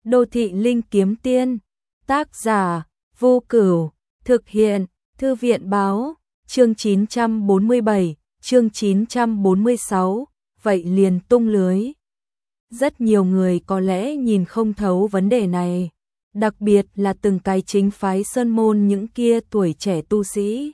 Đô thị linh kiếm tiên. Tác giả Vô Cửu. Thực hiện Thư viện báo. Chương 947, chương 946. Vậy liền tung lưới. Rất nhiều người có lẽ nhìn không thấu vấn đề này, đặc biệt là từng cái chính phái sơn môn, những kia tuổi trẻ tu sĩ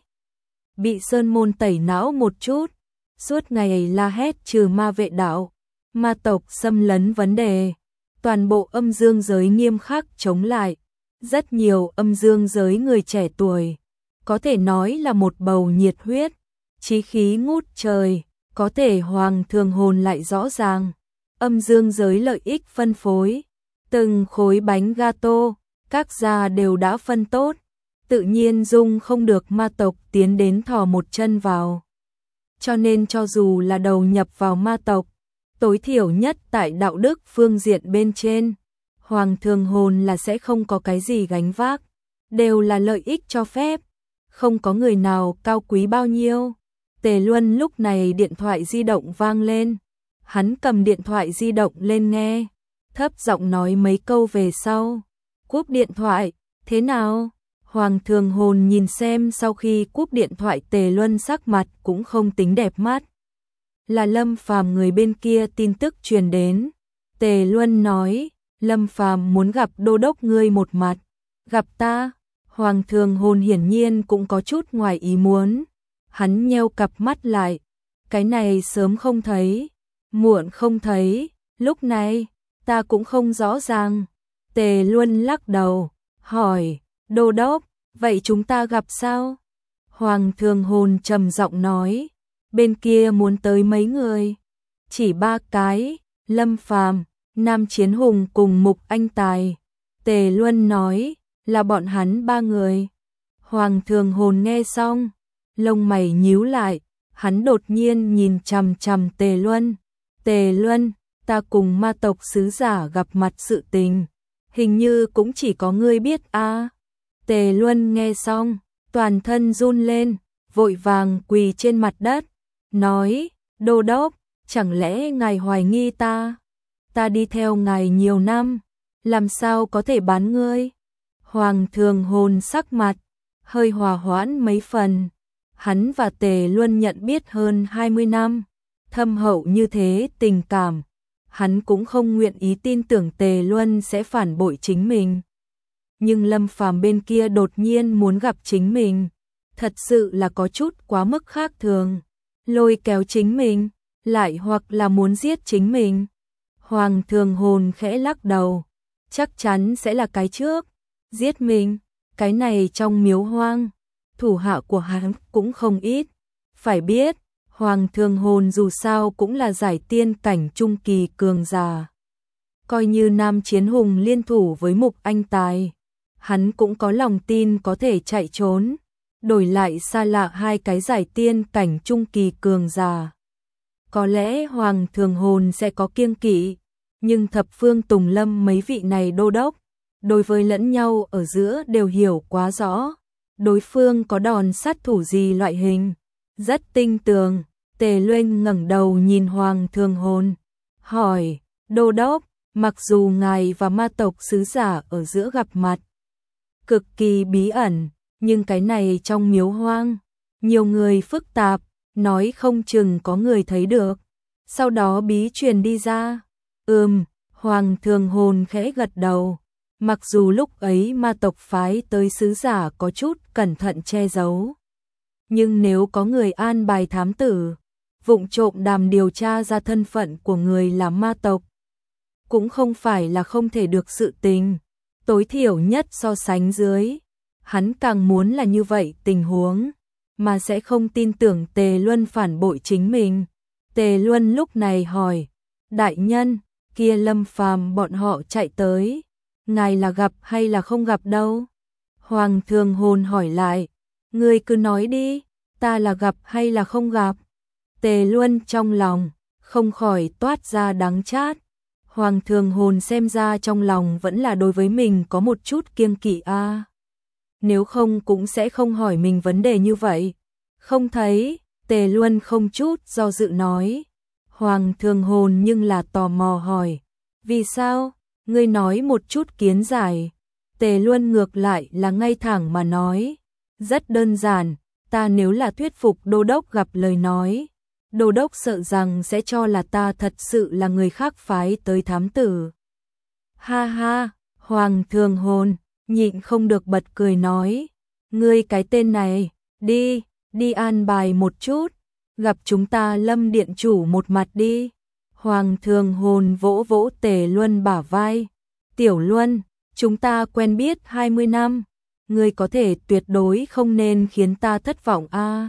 bị sơn môn tẩy não một chút, suốt ngày la hét trừ ma vệ đạo, ma tộc xâm lấn vấn đề, toàn bộ âm dương giới nghiêm khắc chống lại. Rất nhiều âm dương giới người trẻ tuổi có thể nói là một bầu nhiệt huyết, chí khí ngút trời, có thể hoàng thường hồn lại rõ ràng. Âm dương giới lợi ích phân phối, từng khối bánh gato, các gia đều đã phân tốt, tự nhiên dung không được ma tộc tiến đến thò một chân vào. Cho nên cho dù là đầu nhập vào ma tộc, tối thiểu nhất tại đạo đức phương diện bên trên, hoàng thường hồn là sẽ không có cái gì gánh vác, đều là lợi ích cho phép, không có người nào cao quý bao nhiêu. Tề Luân lúc này điện thoại di động vang lên. Hắn cầm điện thoại di động lên nghe, thấp giọng nói mấy câu về sau, cúp điện thoại. Thế nào? Hoàng thường hồn nhìn xem sau khi cúp điện thoại Tề Luân sắc mặt cũng không tính đẹp mắt. Là Lâm Phàm người bên kia tin tức truyền đến. Tề Luân nói, Lâm Phàm muốn gặp đô đốc ngươi một mặt. Gặp ta? Hoàng thường hồn hiển nhiên cũng có chút ngoài ý muốn. Hắn nheo cặp mắt lại, cái này sớm không thấy, muộn không thấy, lúc này ta cũng không rõ ràng. Tề Luân lắc đầu, hỏi, đô đốc, vậy chúng ta gặp sao? Hoàng thường hồn trầm giọng nói, bên kia muốn tới mấy người? Chỉ 3 cái, Lâm Phàm, Nam Chiến Hùng cùng Mục Anh Tài. Tề Luân nói, là bọn hắn 3 người. Hoàng thường hồn nghe xong, lông mày nhíu lại, hắn đột nhiên nhìn chằm chằm Tề Luân. Tề Luân, ta cùng ma tộc sứ giả gặp mặt sự tình, hình như cũng chỉ có ngươi biết a. Tề Luân nghe xong, toàn thân run lên, vội vàng quỳ trên mặt đất, nói, đô đốc, chẳng lẽ ngài hoài nghi ta? Ta đi theo ngài nhiều năm, làm sao có thể bán ngươi? Hoàng thường hồn sắc mặt hơi hòa hoãn mấy phần. Hắn và Tề Luân nhận biết hơn 20 năm, thâm hậu như thế tình cảm, hắn cũng không nguyện ý tin tưởng Tề Luân sẽ phản bội chính mình. Nhưng Lâm Phàm bên kia đột nhiên muốn gặp chính mình, thật sự là có chút quá mức khác thường, lôi kéo chính mình, lại hoặc là muốn giết chính mình. Hoàng thường hồn khẽ lắc đầu, chắc chắn sẽ là cái trước, giết mình, cái này trong miếu hoang. Thủ hạ của hắn cũng không ít. Phải biết, Hoàng thường hồn dù sao cũng là giải tiên cảnh trung kỳ cường giả. Coi như Nam Chiến Hùng liên thủ với Mục Anh Tài, hắn cũng có lòng tin có thể chạy trốn, đổi lại xa lạ 2 cái giải tiên cảnh trung kỳ cường giả. Có lẽ Hoàng thường hồn sẽ có kiêng kỵ, nhưng Thập Phương Tùng Lâm mấy vị này đô đốc, đối với lẫn nhau ở giữa đều hiểu quá rõ. Đối phương có đòn sát thủ gì loại hình, rất tinh tường. Tề Luân ngẩng đầu nhìn Hoàng thường hồn, hỏi, đô đốc, mặc dù ngài và ma tộc sứ giả ở giữa gặp mặt cực kỳ bí ẩn, nhưng cái này trong miếu hoang, nhiều người phức tạp, nói không chừng có người thấy được, sau đó bí truyền đi ra. Hoàng thường hồn khẽ gật đầu. Mặc dù lúc ấy ma tộc phái tới sứ giả có chút cẩn thận che giấu, nhưng nếu có người an bài thám tử, vụng trộm đàm điều tra ra thân phận của người là ma tộc, cũng không phải là không thể được sự tình. Tối thiểu nhất so sánh dưới, hắn càng muốn là như vậy tình huống, mà sẽ không tin tưởng Tề Luân phản bội chính mình. Tề Luân lúc này hỏi, đại nhân, kia Lâm Phàm bọn họ chạy tới, ngài là gặp hay là không gặp đâu? Hoàng thường hồn hỏi lại, ngươi cứ nói đi, ta là gặp hay là không gặp? Tề Luân trong lòng không khỏi toát ra đắng chát. Hoàng thường hồn xem ra trong lòng vẫn là đối với mình có một chút kiêng kỵ a. Nếu không cũng sẽ không hỏi mình vấn đề như vậy. Không thấy. Tề Luân không chút do dự nói. Hoàng thường hồn nhưng là tò mò hỏi, vì sao? Ngươi nói một chút kiến giải. Tề Luân ngược lại là ngay thẳng mà nói. Rất đơn giản, ta nếu là thuyết phục đô đốc gặp lời nói. Đô đốc sợ rằng sẽ cho là ta thật sự là người khác phái tới thám tử. Ha ha, Hoàng Thường Hồn, nhịn không được bật cười nói. Ngươi cái tên này, đi an bài một chút, gặp chúng ta Lâm điện chủ một mặt đi. Hoàng Thường Hồn vỗ vỗ Tề Luân bả vai. Tiểu Luân, chúng ta quen biết 20 năm, ngươi có thể tuyệt đối không nên khiến ta thất vọng a.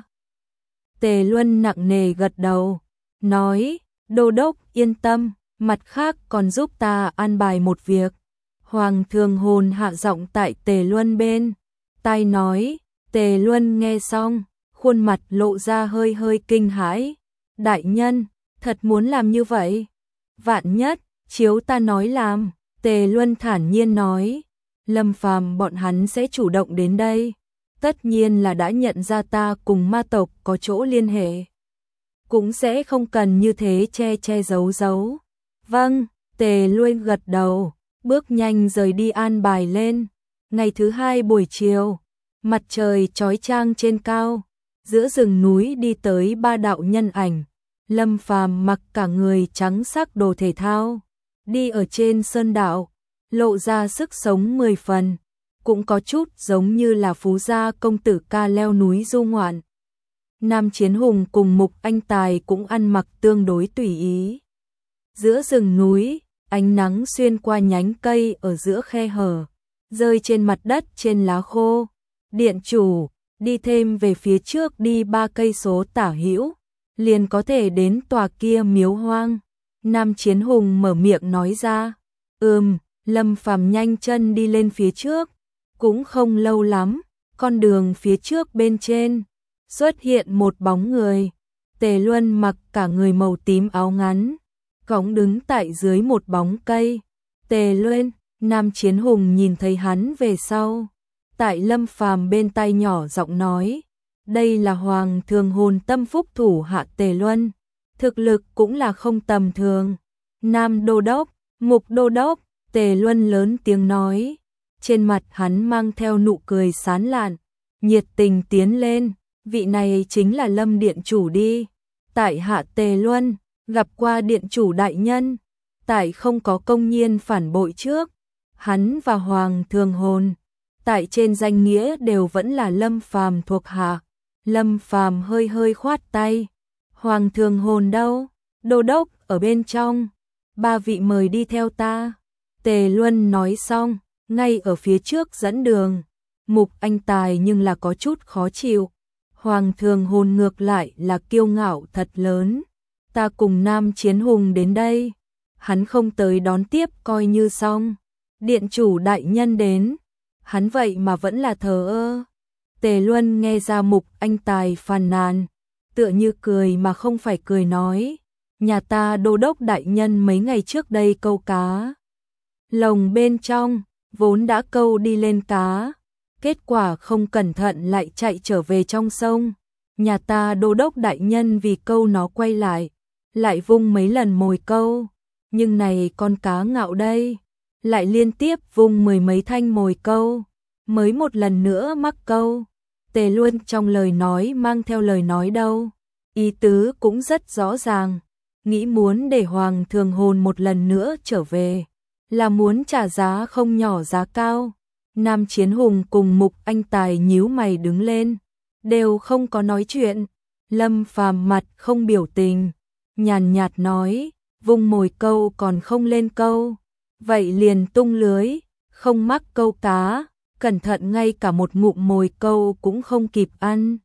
Tề Luân nặng nề gật đầu, nói, đô đốc yên tâm, mặt khác còn giúp ta an bài một việc. Hoàng Thường Hồn hạ giọng tại Tề Luân bên tai nói. Tề Luân nghe xong, khuôn mặt lộ ra hơi hơi kinh hãi. Đại nhân, thật muốn làm như vậy? Vạn nhất, chiếu ta nói làm. Tề Luân thản nhiên nói. Lâm Phàm bọn hắn sẽ chủ động đến đây. Tất nhiên là đã nhận ra ta cùng ma tộc có chỗ liên hệ. Cũng sẽ không cần như thế che giấu. Vâng, Tề Luân gật đầu, bước nhanh rời đi an bài lên. Ngày thứ hai buổi chiều, mặt trời chói chang trên cao, giữa rừng núi đi tới ba đạo nhân ảnh. Lâm Phàm mặc cả người trắng sắc đồ thể thao, đi ở trên sơn đạo, lộ ra sức sống 10 phần, cũng có chút giống như là phú gia công tử ca leo núi du ngoạn. Nam Chiến Hùng cùng Mục Anh Tài cũng ăn mặc tương đối tùy ý. Giữa rừng núi, ánh nắng xuyên qua nhánh cây ở giữa khe hở, rơi trên mặt đất trên lá khô. Điện chủ, đi thêm về phía trước đi 3 cây số tả hữu, liền có thể đến tòa kia miếu hoang. Nam Chiến Hùng mở miệng nói ra. Lâm Phàm nhanh chân đi lên phía trước. Cũng không lâu lắm, con đường phía trước bên trên xuất hiện một bóng người. Tề Luân mặc cả người màu tím áo ngắn, cõng đứng tại dưới một bóng cây. Tề Luân, Nam Chiến Hùng nhìn thấy hắn về sau, tại Lâm Phàm bên tai nhỏ giọng nói, đây là Hoàng Thường Hồn tâm phúc thủ hạ Tề Luân, thực lực cũng là không tầm thường. Nam đô đốc, Mục đô đốc, Tề Luân lớn tiếng nói, trên mặt hắn mang theo nụ cười sán lạn, nhiệt tình tiến lên, vị này chính là Lâm điện chủ đi. Tại hạ Tề Luân, gặp qua điện chủ đại nhân, tại không có công nhiên phản bội trước, hắn và Hoàng Thường Hồn tại trên danh nghĩa đều vẫn là Lâm Phàm thuộc hạ. Lâm Phàm hơi hơi khoát tay. Hoàng Thường Hồn đâu? Đô đốc ở bên trong. 3 vị mời đi theo ta. Tề Luân nói xong, ngay ở phía trước dẫn đường. Mục Anh Tài nhưng là có chút khó chịu. Hoàng Thường Hồn ngược lại là kiêu ngạo thật lớn. Ta cùng Nam Chiến Hùng đến đây. Hắn không tới đón tiếp coi như xong. Điện chủ đại nhân đến. Hắn vậy mà vẫn là thờ ơ. Tề Luân nghe ra Mục Anh Tài phàn nàn, tựa như cười mà không phải cười nói, nhà ta đô đốc đại nhân mấy ngày trước đây câu cá. Lồng bên trong, vốn đã câu đi lên cá, kết quả không cẩn thận lại chạy trở về trong sông. Nhà ta đô đốc đại nhân vì câu nó quay lại vung mấy lần mồi câu, nhưng này con cá ngạo đây, lại liên tiếp vung 10 mấy thanh mồi câu, mới một lần nữa mắc câu. Tề Luân trong lời nói mang theo lời nói đâu, ý tứ cũng rất rõ ràng, nghĩ muốn để Hoàng Thường Hồn một lần nữa trở về, là muốn trả giá không nhỏ giá cao. Nam Chiến Hùng cùng Mục Anh Tài nhíu mày đứng lên, đều không có nói chuyện. Lâm Phàm mặt không biểu tình, nhàn nhạt nói, vung mồi câu còn không lên câu, vậy liền tung lưới, không mắc câu cá, cẩn thận ngay cả một ngụm mồi câu cũng không kịp ăn.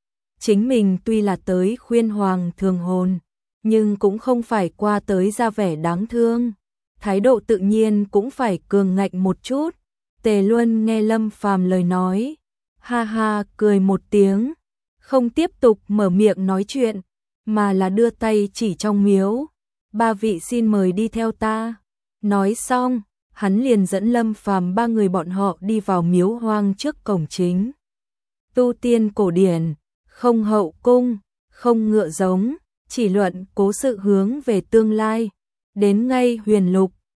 Chính mình tuy là tới khuyên Hoàng Thường Hồn, nhưng cũng không phải qua tới ra vẻ đáng thương, thái độ tự nhiên cũng phải cường ngạnh một chút. Tề Luân nghe Lâm Phàm lời nói, ha ha cười một tiếng, không tiếp tục mở miệng nói chuyện, mà là đưa tay chỉ trong miếu, 3 vị xin mời đi theo ta. Nói xong, hắn liền dẫn Lâm Phàm 3 người bọn họ đi vào miếu hoang trước cổng chính. Tu tiên cổ điển, không hậu cung, không ngựa giống, chỉ luận cố sự hướng về tương lai, đến ngay huyền lục,